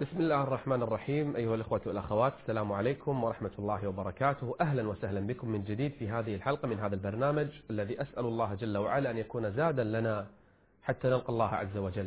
بسم الله الرحمن الرحيم. أيها الأخوة والأخوات، السلام عليكم ورحمة الله وبركاته. أهلا وسهلا بكم من جديد في هذه الحلقة من هذا البرنامج الذي أسأل الله جل وعلا أن يكون زادا لنا حتى نلقى الله عز وجل.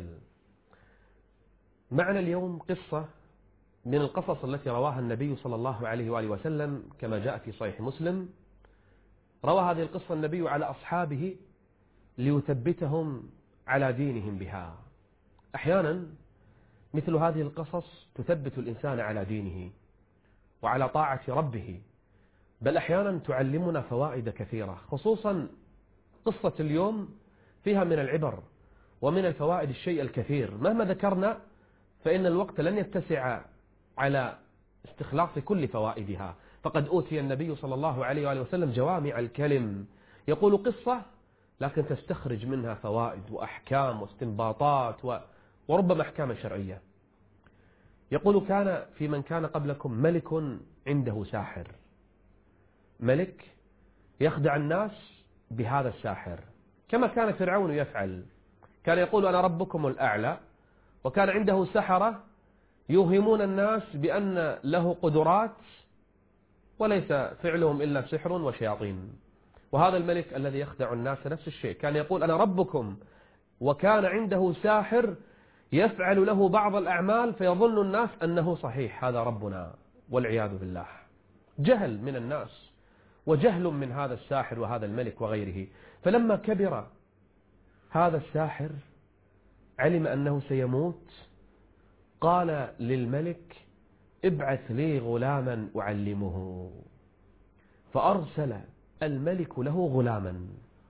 معنا اليوم قصة من القصص التي رواها النبي صلى الله عليه وآله وسلم كما جاء في صحيح مسلم. روى هذه القصة النبي على أصحابه ليثبتهم على دينهم بها. أحيانا مثل هذه القصص تثبت الإنسان على دينه وعلى طاعة ربه، بل أحيانا تعلمنا فوائد كثيرة، خصوصا قصة اليوم فيها من العبر ومن الفوائد الشيء الكثير. مهما ذكرنا فإن الوقت لن يتسع على استخلاص كل فوائدها، فقد أوتي النبي صلى الله عليه وآله وسلم جوامع الكلم، يقول قصة لكن تستخرج منها فوائد وأحكام واستنباطات وربما أحكام شرعية. يقول كان في من كان قبلكم ملك عنده ساحر، ملك يخدع الناس بهذا الساحر كما كان فرعون يفعل. كان يقول أنا ربكم الأعلى، وكان عنده سحرة يوهمون الناس بأن له قدرات وليس فعلهم إلا سحر وشياطين. وهذا الملك الذي يخدع الناس نفس الشيء، كان يقول أنا ربكم، وكان عنده ساحر يفعل له بعض الأعمال فيظن الناس أنه صحيح هذا ربنا، والعياذ بالله. جهل من الناس وجهل من هذا الساحر وهذا الملك وغيره. فلما كبر هذا الساحر علم أنه سيموت، قال للملك ابعث لي غلاما أعلمه، فأرسل الملك له غلاما.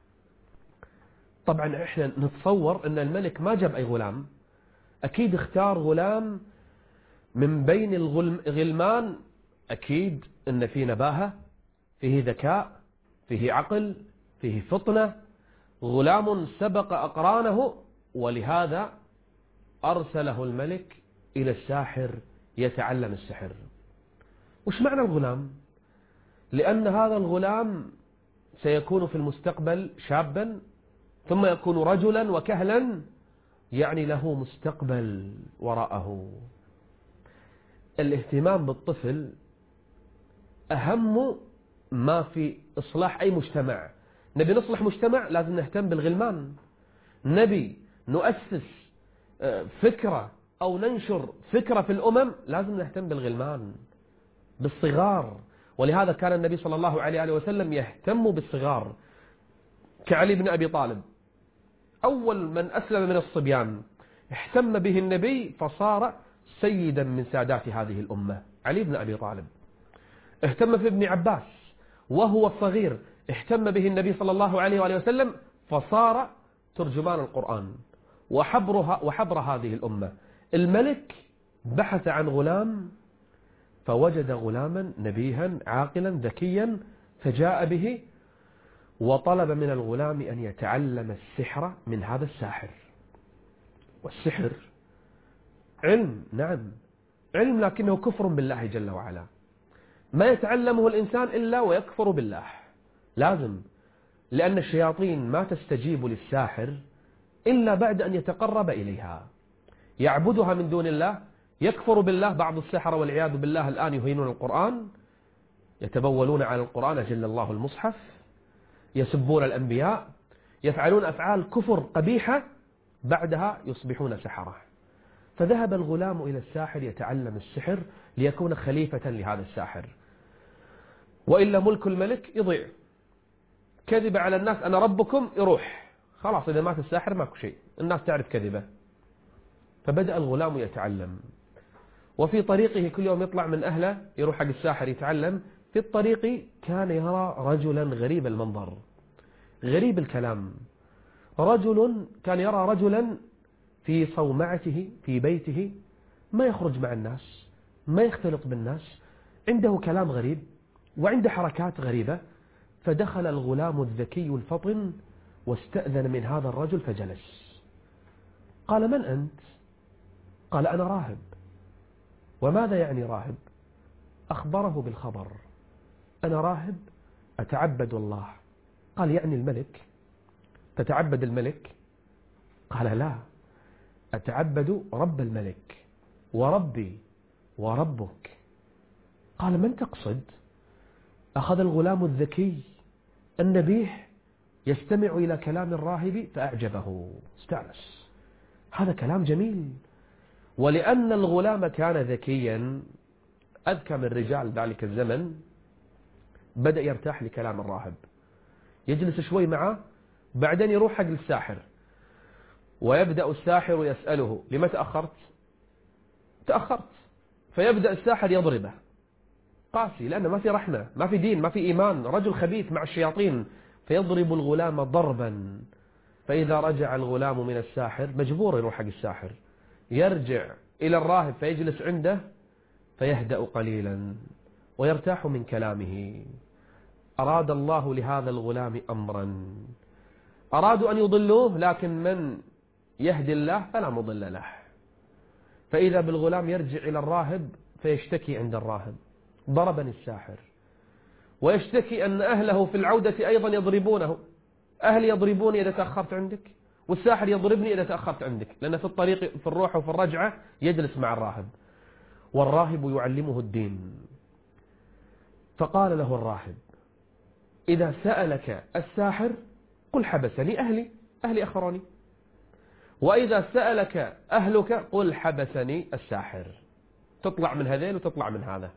طبعا احنا نتصور أن الملك ما جاب أي غلام، أكيد اختار غلام من بين الغلمان، أكيد أن فيه نباهة، فيه ذكاء، فيه عقل، فيه فطنة، غلام سبق أقرانه، ولهذا أرسله الملك إلى الساحر يتعلم السحر. وش معنى الغلام؟ لأن هذا الغلام سيكون في المستقبل شابا ثم يكون رجلا وكهلا، يعني له مستقبل وراءه. الاهتمام بالطفل أهم ما في إصلاح أي مجتمع. نبي نصلح مجتمع لازم نهتم بالغلمان، نبي نؤسس فكرة أو ننشر فكرة في الأمم لازم نهتم بالغلمان، بالصغار. ولهذا كان النبي صلى الله عليه وسلم يهتم بالصغار، كعلي بن أبي طالب أول من أسلم من الصبيان اهتم به النبي فصار سيدا من سادات هذه الأمة. علي بن أبي طالب اهتم في ابن عباس وهو الصغير، اهتم به النبي صلى الله عليه وآله وسلم فصار ترجمان القرآن وحبر هذه الأمة. الملك بحث عن غلام فوجد غلاما نبيها عاقلا ذكيا، فجاء به وطلب من الغلام أن يتعلم السحر من هذا الساحر. والسحر علم، نعم علم، لكنه كفر بالله جل وعلا. ما يتعلمه الإنسان إلا ويكفر بالله، لازم، لأن الشياطين ما تستجيب للساحر إلا بعد أن يتقرب إليها، يعبدها من دون الله، يكفر بالله. بعض السحرة والعياذ بالله الآن يهينون القرآن، يتبولون على القرآن جل الله المصحف، يسبون الأنبياء، يفعلون أفعال كفر قبيحة، بعدها يصبحون سحرة. فذهب الغلام إلى الساحر يتعلم السحر ليكون خليفة لهذا الساحر، وإلا ملك الملك يضيع. كذب على الناس أنا ربكم يروح، خلاص إذا مات الساحر ماكو شيء، الناس تعرف كذبه. فبدأ الغلام يتعلم، وفي طريقه كل يوم يطلع من أهله يروح حق الساحر يتعلم. في الطريق كان يرى رجلا غريب المنظر، غريب الكلام. كان يرى رجلا في صومعته في بيته، ما يخرج مع الناس، ما يختلط بالناس، عنده كلام غريب وعنده حركات غريبة. فدخل الغلام الذكي الفطن واستأذن من هذا الرجل فجلس. قال من أنت؟ قال أنا راهب. وماذا يعني راهب؟ أخبره بالخبر، أنا راهب أتعبد الله. قال يعني الملك؟ تتعبد الملك؟ قال لا، أتعبد رب الملك. وربي وربك. قال: من تقصد؟ أخذ الغلام الذكي النبيه يستمع إلى كلام الراهب فأعجبه، استأنس، هذا كلام جميل. ولأن الغلام كان ذكيا أذكى من رجال ذلك الزمن، بدأ يرتاح لكلام الراهب، يجلس شوي معه، بعدين يروح حق الساحر، ويبدأ الساحر يسأله: لما تأخرت؟ تأخرت. فيبدأ الساحر يضربه، قاسي، لأنه ما في رحمة، ما في دين، ما في إيمان، رجل خبيث مع الشياطين، فيضرب الغلام ضربا. فإذا رجع الغلام من الساحر، مجبور يروح حق الساحر، يرجع إلى الراهب فيجلس عنده فيهدأ قليلا ويرتاح من كلامه. أراد الله لهذا الغلام أمرا، أرادوا أن يضلوه، لكن من يهدي الله فلا مضل له. فإذا بالغلام يرجع إلى الراهب فيشتكي عند الراهب: ضربني الساحر، ويشتكي أن أهله في العودة أيضا يضربونه، أهلي يضربوني إذا تأخرت عندك، والساحر يضربني إذا تأخرت عندك، لأن في الطريق في الروح وفي الرجعة يجلس مع الراهب، والراهب يعلمه الدين. فقال له الراهب: إذا سألك الساحر قل حبسني أهلي أخروني، وإذا سألك أهلك قل حبسني الساحر، تطلع من هذين وتطلع من هذا.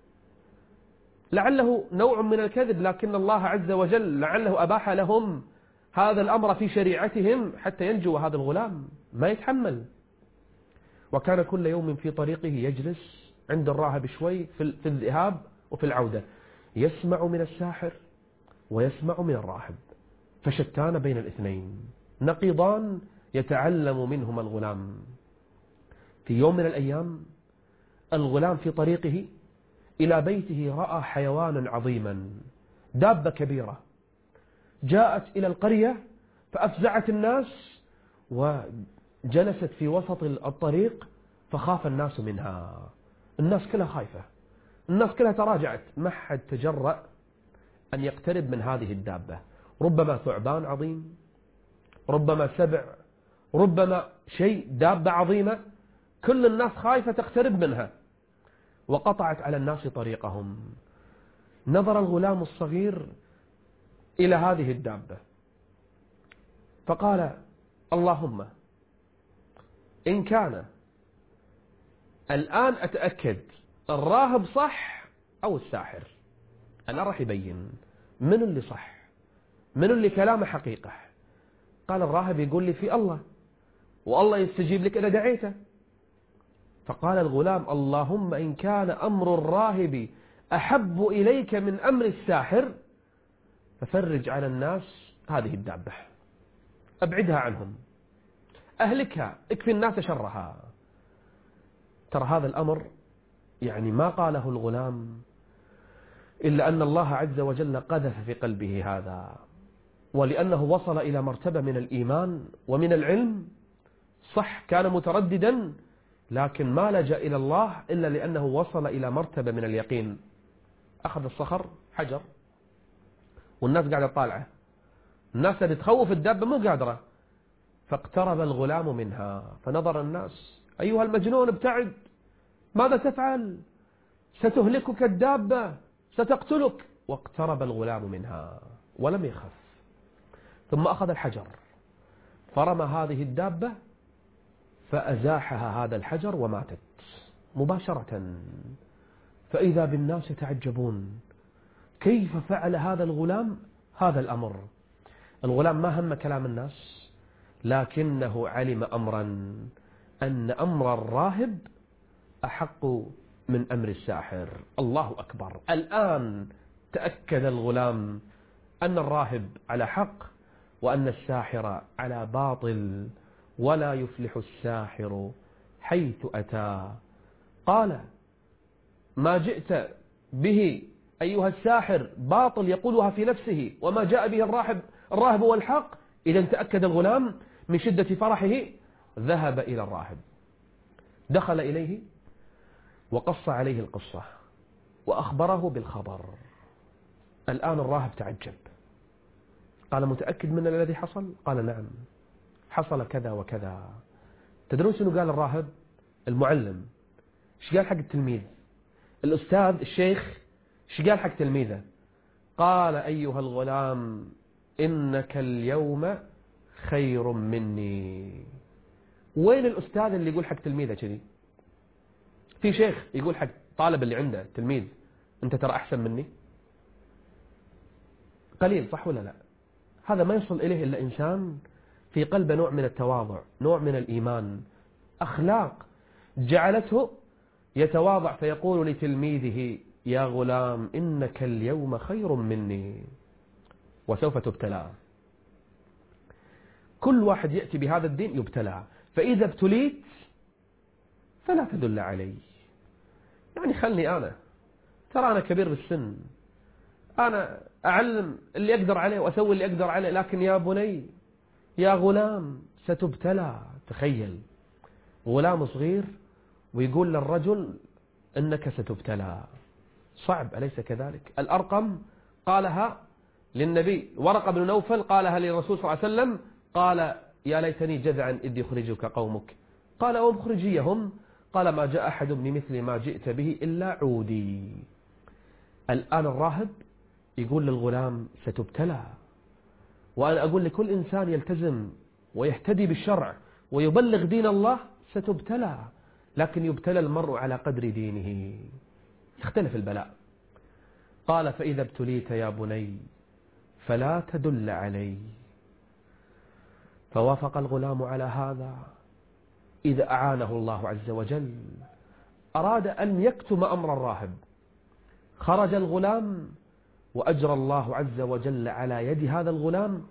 لعله نوع من الكذب، لكن الله عز وجل لعله أباح لهم هذا الأمر في شريعتهم حتى ينجو هذا الغلام، ما يتحمل. وكان كل يوم في طريقه يجلس عند الراهب شوي في الذهاب وفي العودة، يسمع من الساحر ويسمع من الراهب، فشتان بين الاثنين، نقيضان يتعلم منهما الغلام. في يوم من الأيام الغلام في طريقه إلى بيته رأى حيوانا عظيما، دابة كبيرة، جاءت إلى القرية فأفزعت الناس وجلست في وسط الطريق، فخاف الناس منها، الناس كلها خايفة، الناس كلها تراجعت، ما حد تجرأ أن يقترب من هذه الدابة، ربما ثعبان عظيم، ربما سبع، ربما شيء، دابة عظيمة، كل الناس خايفة تقترب منها، وقطعت على الناس طريقهم. نظر الغلام الصغير إلى هذه الدابة فقال: اللهم إن كان الآن أتأكد الراهب صح أو الساحر، أنا راح يبين من اللي صح، من اللي كلامه حقيقة. قال الراهب يقول لي في الله، والله يستجيب لك إذا دعيته. فقال الغلام: اللهم إن كان أمر الراهب أحب إليك من أمر الساحر ففرج على الناس هذه الدابة، أبعدها عنهم، أهلكها، اكفي الناس شرها. ترى هذا الأمر يعني ما قاله الغلام إلا أن الله عز وجل قذف في قلبه هذا، ولأنه وصل إلى مرتبة من الإيمان ومن العلم. صح كان مترددا، لكن ما لجأ إلى الله إلا لأنه وصل إلى مرتبة من اليقين. أخذ الصخر حجر والناس قاعدة طالعة، الناس اللي تخوف الدابة مو قادرة، فاقترب الغلام منها فنظر الناس: أيها المجنون ابتعد، ماذا تفعل؟ ستهلكك الدابة، ستقتلك. واقترب الغلام منها ولم يخف، ثم أخذ الحجر فرمى هذه الدابة فأزاحها هذا الحجر وماتت مباشرة. فإذا بالناس يتعجبون كيف فعل هذا الغلام هذا الأمر. الغلام ما هم كلام الناس، لكنه علم أمرا، أن أمر الراهب أحق من أمر الساحر. الله أكبر. الآن تأكد الغلام أن الراهب على حق وأن الساحر على باطل، ولا يفلح الساحر حيث أتى. قال: ما جئت به أيها الساحر باطل يقولها في نفسه، وما جاء به الراهب هو الحق. إذا تأكد الغلام من شدة فرحه، ذهب إلى الراهب، دخل إليه وقص عليه القصة وأخبره بالخبر. الآن الراهب تعجب، قال: متأكد من الذي حصل؟ قال: نعم، حصل كذا وكذا. تدرون شنو قال الراهب؟ المعلم ايش قال حق التلميذ؟ الأستاذ الشيخ ايش قال حق تلميذه؟ قال أيها الغلام إنك اليوم خير مني. وين الأستاذ اللي يقول حق تلميذه كذي؟ في شيخ يقول حق طالب اللي عنده تلميذ أنت ترى أحسن مني؟ قليل، صح ولا لا؟ هذا ما يصل إليه إلا إنسان في قلبه نوع من التواضع، نوع من الإيمان، أخلاق جعلته يتواضع فيقول لتلميذه يا غلام إنك اليوم خير مني وسوف تبتلى. كل واحد يأتي بهذا الدين يبتلى، فإذا ابتليت فلا تدل علي، يعني خلني أنا، ترى أنا كبير بالسن، أنا أعلم اللي أقدر عليه وأسوي اللي أقدر عليه، لكن يا بني يا غلام ستبتلى. تخيل غلام صغير ويقول للرجل إنك ستبتلى، صعب أليس كذلك؟ الأرقم قالها للنبي، ورقة بن نوفل قالها للرسول صلى الله عليه وسلم، قال يا ليتني جذعا إذ يخرجك قومك، قال ومخرجيهم، قال ما جاء أحد بمثل ما جئت به إلا عودي. الآن الراهب يقول للغلام ستبتلى، وأنا أقول لكل إنسان يلتزم ويهتدي بالشرع ويبلغ دين الله ستبتلى، لكن يبتلى المرء على قدر دينه، يختلف البلاء. قال فإذا ابتليت يا بني فلا تدل علي. فوافق الغلام على هذا. إذا أعانه الله عز وجل أراد أن يكتم أمر الراهب، خرج الغلام وأجرى الله عز وجل على يد هذا الغلام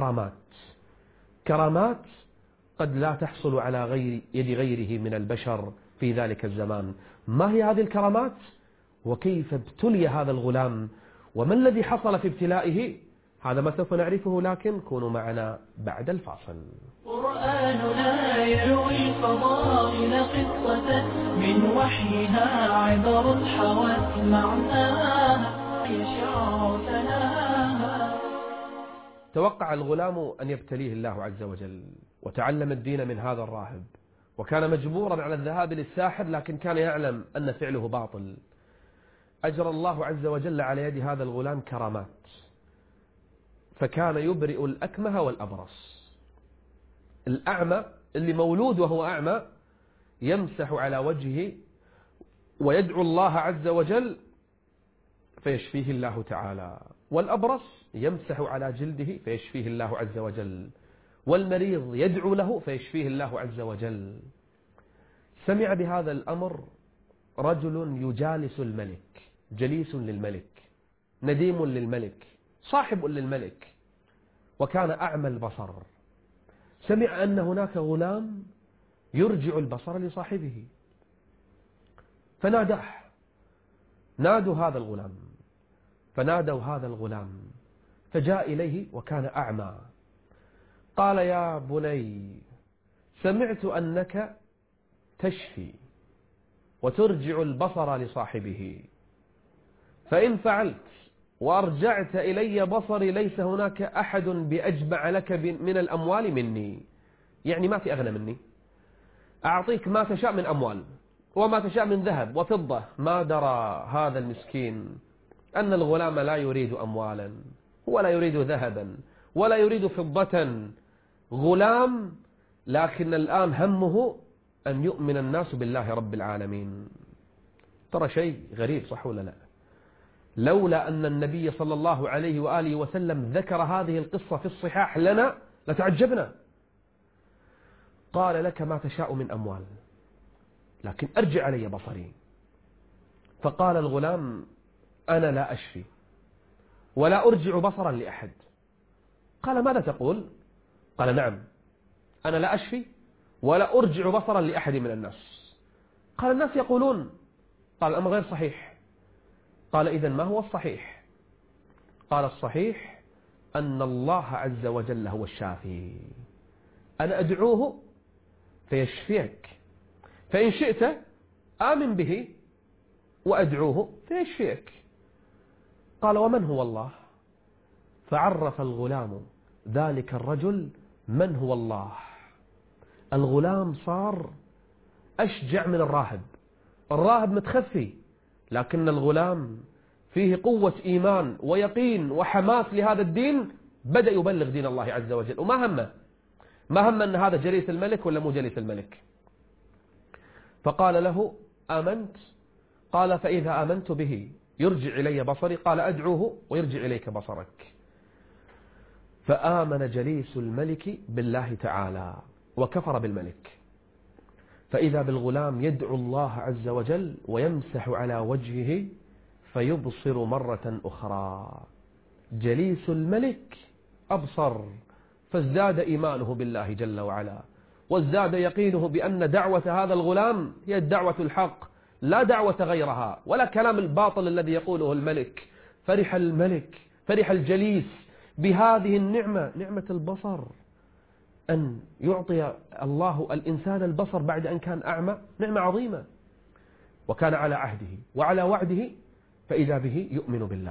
كرامات قد لا تحصل على يد غيره من البشر في ذلك الزمان. ما هي هذه الكرامات؟ وكيف ابتلي هذا الغلام؟ وما الذي حصل في ابتلائه؟ هذا ما سوف نعرفه، لكن كونوا معنا بعد الفاصل. قرآننا يروي الفضائل قصة من وحيها عبر حوت معناها يشع ثناها. توقع الغلام أن يبتليه الله عز وجل، وتعلم الدين من هذا الراهب، وكان مجبورا على الذهاب للساحر، لكن كان يعلم أن فعله باطل. أجرى الله عز وجل على يد هذا الغلام كرامات، فكان يبرئ الأكمه والأبرص. الأعمى اللي مولود وهو أعمى يمسح على وجهه ويدعو الله عز وجل فيشفيه الله تعالى، والأبرص يمسح على جلده فيشفيه الله عز وجل، والمريض يدعو له فيشفيه الله عز وجل. سمع بهذا الأمر رجل يجالس الملك، جليس للملك، نديم للملك، صاحب للملك، وكان أعمى البصر. سمع أن هناك غلام يرجع البصر لصاحبه، فناداه، نادوا هذا الغلام، فنادوا هذا الغلام، فجاء إليه وكان أعمى. قال يا بني سمعت أنك تشفي وترجع البصر لصاحبه، فإن فعلت وأرجعت إلي بصري ليس هناك أحد بأجمع لك من الأموال مني، يعني ما في أغنى مني، أعطيك ما تشاء من أموال وما تشاء من ذهب وفضة. ما درى هذا المسكين أن الغلام لا يريد أموالا ولا يريد ذهبا ولا يريد فضة، غلام، لكن الآن همه أن يؤمن الناس بالله رب العالمين. ترى شيء غريب، صح ولا لا؟ لولا أن النبي صلى الله عليه وآله وسلم ذكر هذه القصة في الصحاح لنا لتعجبنا. قال لك ما تشاء من أموال، لكن أرجع علي بصري. فقال الغلام أنا لا أشفي ولا أرجع بصرا لأحد. قال ماذا تقول؟ قال نعم، أنا لا أشفي ولا أرجع بصرا لأحد من الناس. قال الناس يقولون. قال الأمر غير صحيح. قال إذن ما هو الصحيح؟ قال الصحيح أن الله عز وجل هو الشافي، أنا أدعوه فيشفيك، فإن شئت آمن به وأدعوه فيشفيك. قال ومن هو الله؟ فعرف الغلام ذلك الرجل من هو الله. الغلام صار أشجع من الراهب، الراهب متخفي، لكن الغلام فيه قوة إيمان ويقين وحماس لهذا الدين، بدأ يبلغ دين الله عز وجل. وما همه، ما هم أن هذا جليس الملك ولا مو جليس الملك. فقال له: آمنت؟ قال: فإذا آمنت به يرجع إلي بصري. قال: أدعوه ويرجع إليك بصرك. فآمن جليس الملك بالله تعالى وكفر بالملك، فإذا بالغلام يدعو الله عز وجل ويمسح على وجهه فيبصر مرة أخرى. جليس الملك أبصر، فازداد إيمانه بالله جل وعلا، وازداد يقينه بأن دعوة هذا الغلام هي الدعوة الحق، لا دعوة غيرها ولا كلام الباطل الذي يقوله الملك. فرح الملك، فرح الجليس بهذه النعمة، نعمة البصر، أن يعطي الله الإنسان البصر بعد أن كان أعمى، نعمة عظيمة. وكان على عهده وعلى وعده، فإذا به يؤمن بالله.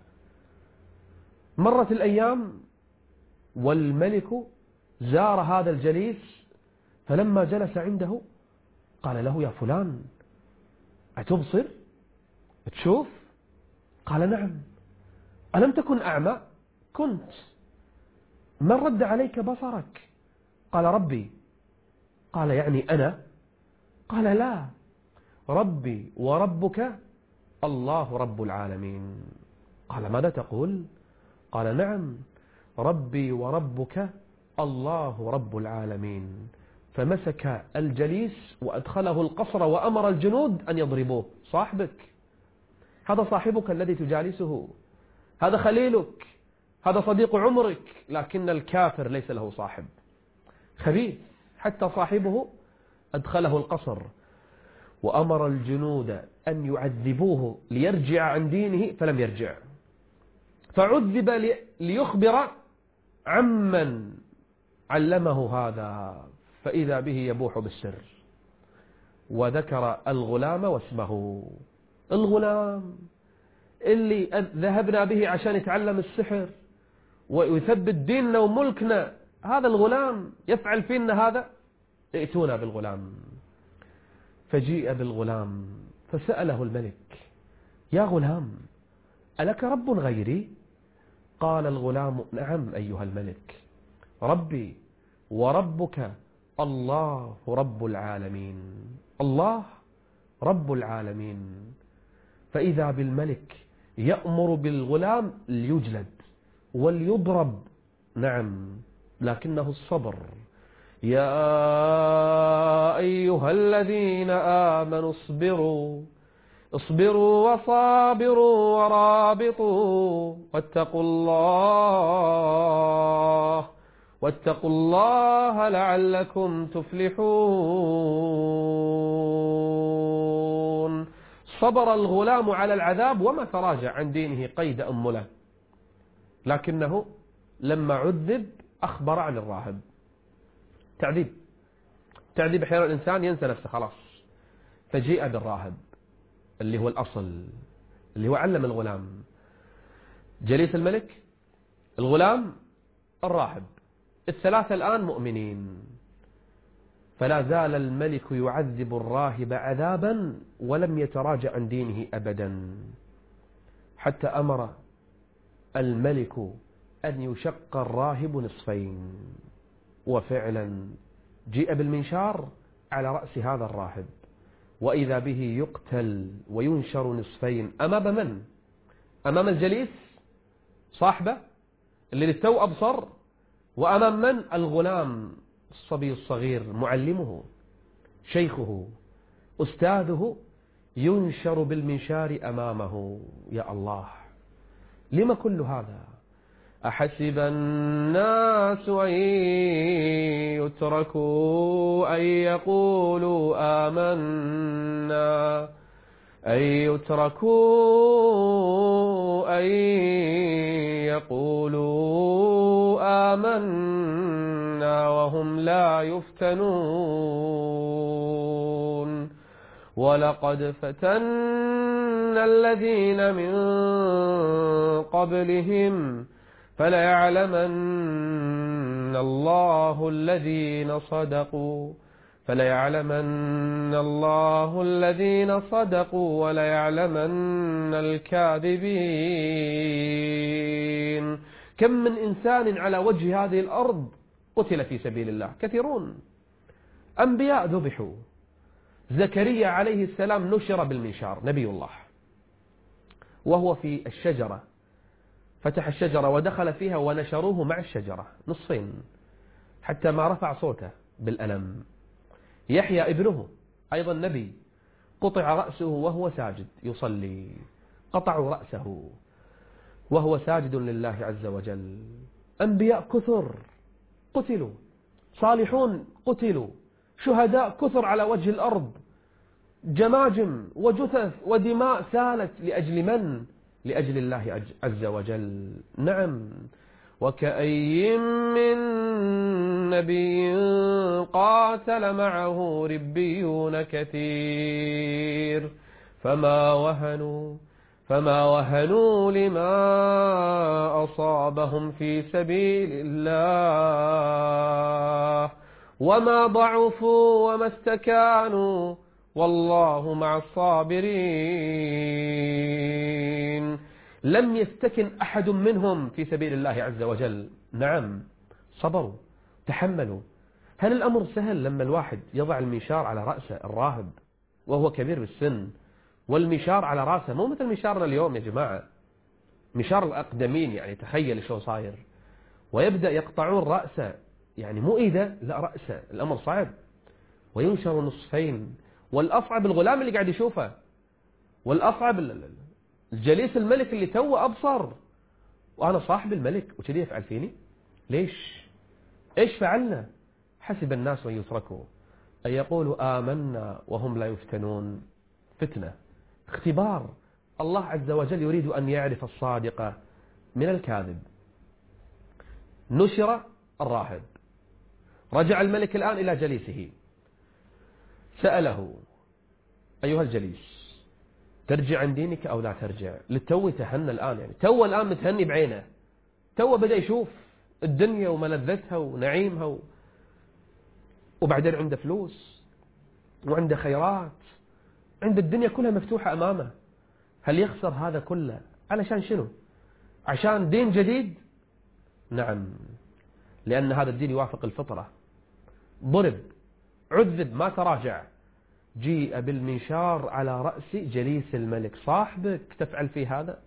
مرت الأيام والملك زار هذا الجليس، فلما جلس عنده قال له: يا فلان، أتبصر؟ تشوف؟ قال: نعم. ألم تكن أعمى؟ كنت. من رد عليك بصرك؟ قال: ربي. قال: يعني أنا؟ قال: لا، ربي وربك الله رب العالمين. قال: ماذا تقول؟ قال: نعم، ربي وربك الله رب العالمين. فمسك الجليس وأدخله القصر وأمر الجنود أن يضربوه. صاحبك، هذا صاحبك الذي تجالسه، هذا خليلك، هذا صديق عمرك، لكن الكافر ليس له صاحب، خبيث. حتى صاحبه أدخله القصر وأمر الجنود أن يعذبوه ليرجع عن دينه، فلم يرجع، فعذب ليخبر عمن علمه هذا، فإذا به يبوح بالسر. وذكر الغلام واسمه، الغلام اللي ذهبنا به عشان يتعلم السحر ويثبت ديننا وملكنا، هذا الغلام يفعل فينا هذا، ائتونا بالغلام. فجيء بالغلام فسأله الملك: يا غلام، ألك رب غيري؟ قال الغلام: نعم أيها الملك، ربي وربك الله رب العالمين، الله رب العالمين. فإذا بالملك يأمر بالغلام ليجلد وليضرب، نعم، لكنه الصبر. يا أيها الذين آمنوا اصبروا وصابروا ورابطوا واتقوا الله لعلكم تفلحون. صبر الغلام على العذاب وما تراجع عن دينه قيد أنملة، لكنه لما عذب أخبر عن الراهب. تعذيب أحيانا الإنسان ينسى نفسه خلاص. فجيء بالراهب اللي هو الأصل، اللي هو علم الغلام. جليس الملك، الغلام، الراهب، الثلاثة الآن مؤمنين. فلا زال الملك يعذب الراهب عذابا ولم يتراجع عن دينه أبدا، حتى أمر الملك أن يشق الراهب نصفين. وفعلا جيء بالمنشار على رأس هذا الراهب، وإذا به يقتل وينشر نصفين. أمام من؟ أمام الجليس صاحبه اللي للتو أبصر، وأمام من؟ الغلام الصبي الصغير، معلمه، شيخه، أستاذه، ينشر بالمنشار أمامه. يا الله، لما كل هذا؟ أحسب الناس أن يتركوا أن يقولوا آمنا وهم لا يفتنون. ولقد فتنا الذين من قبلهم فليعلمن الله الذين صدقوا فليعلمن الله الذين صدقوا وليعلمن الكاذبين. كم من إنسان على وجه هذه الأرض قتل في سبيل الله، كثيرون. أنبياء ذبحوا. زكريا عليه السلام نشر بالمنشار، نبي الله، وهو في الشجرة، فتح الشجرة ودخل فيها ونشروه مع الشجرة نصفين حتى ما رفع صوته بالألم. يحيى ابنه أيضا نبي، قطع رأسه وهو ساجد يصلي، قطعوا رأسه وهو ساجد لله عز وجل. أنبياء كثر قتلوا، صالحون قتلوا، شهداء كثر على وجه الأرض، جماجم وجثث ودماء سالت لأجل من؟ لأجل الله عز وجل. نعم، وكأي من نبي قاتل معه ربيون كثير فما وهنوا لما أصابهم في سبيل الله وما ضعفوا وما استكانوا والله مع الصابرين. لم يستكن أحد منهم في سبيل الله عز وجل. نعم، صبروا، تحملوا. هل الأمر سهل لما الواحد يضع المنشار على رأسه الراهب وهو كبير بالسن، والمنشار على رأسه مو مثل منشارنا اليوم يا جماعة، منشار الأقدمين، يعني تخيل شو صاير، ويبدأ يقطعون رأسه، يعني مو إيده، لا رأسه. الأمر صعب، وينشر نصفين. والأصعب الغلام اللي قاعد يشوفه، والأصعب الجليس الملك اللي توه أبصر، وأنا صاحب الملك وكذي يفعل فيني؟ ليش؟ إيش فعلنا؟ حسب الناس أن يتركوا أن يقولوا آمنا وهم لا يفتنون. فتنة، اختبار. الله عز وجل يريد أن يعرف الصادق من الكاذب. نشر الراهب، رجع الملك الآن إلى جليسه، سأله: أيها الجليس، ترجع عن دينك أو لا ترجع؟ للتو تهنى الآن، يعني تو الآن متهني بعينه، تو بدأ يشوف الدنيا وملذتها ونعيمها وبعدين عنده فلوس وعنده خيرات، عند الدنيا كلها مفتوحة أمامه. هل يخسر هذا كله علشان شنو؟ عشان دين جديد؟ نعم، لأن هذا الدين يوافق الفطرة. ضرب، عذب، ما تراجع. جيء بالمنشار على رأس جليس الملك. صاحبك تفعل فيه هذا؟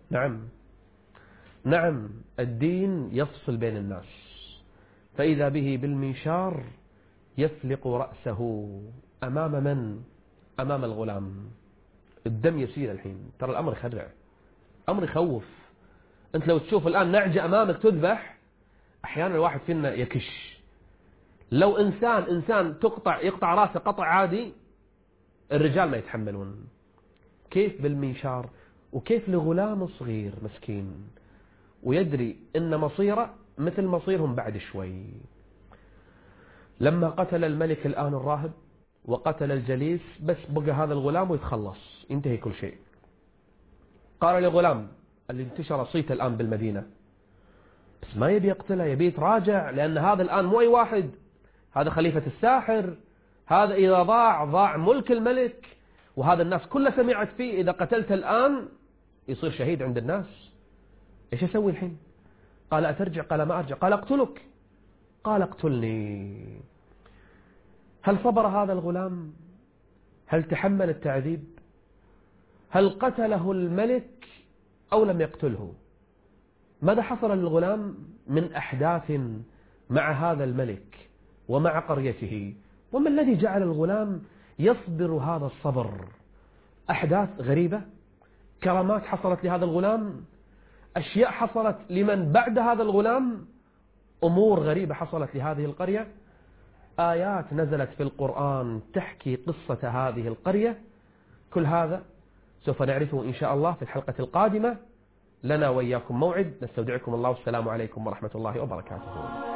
نعم، الدين يفصل بين الناس. فإذا به بالمنشار يفلق رأسه أمام من؟ أمام الغلام. الدم يسيل الحين. ترى الأمر يخرع، أمر يخوف. أنت لو تشوف الآن نعجة أمامك تذبح، أحيانا الواحد فينا يكش. لو إنسان يقطع رأسه قطع عادي، الرجال ما يتحملون. كيف بالمنشار؟ وكيف لغلام صغير مسكين ويدري إن مصيره مثل مصيرهم بعد شوي. لما قتل الملك الآن الراهب وقتل الجليس، بس بقى هذا الغلام ويتخلص، ينتهي كل شيء. قال للغلام اللي انتشر صيته الآن بالمدينة، بس ما يبي يقتله، يبي يتراجع، لأن هذا الآن مو أي واحد، هذا خليفة الساحر، هذا إذا ضاع ملك الملك، وهذا الناس كلها سمعت فيه، إذا قتلت الآن يصير شهيد عند الناس. إيش أسوي الحين؟ قال: أترجع؟ قال: ما أرجع. قال: أقتلك. قال: اقتلني. هل صبر هذا الغلام؟ هل تحمل التعذيب؟ هل قتله الملك أو لم يقتله؟ ماذا حصل للغلام من أحداث مع هذا الملك ومع قريته؟ وما الذي جعل الغلام يصبر هذا الصبر؟ أحداث غريبة، كرامات حصلت لهذا الغلام، أشياء حصلت لمن بعد هذا الغلام، أمور غريبة حصلت لهذه القرية، آيات نزلت في القرآن تحكي قصة هذه القرية. كل هذا سوف نعرفه إن شاء الله في الحلقة القادمة. لنا وإياكم موعد، نستودعكم الله، والسلام عليكم ورحمة الله وبركاته.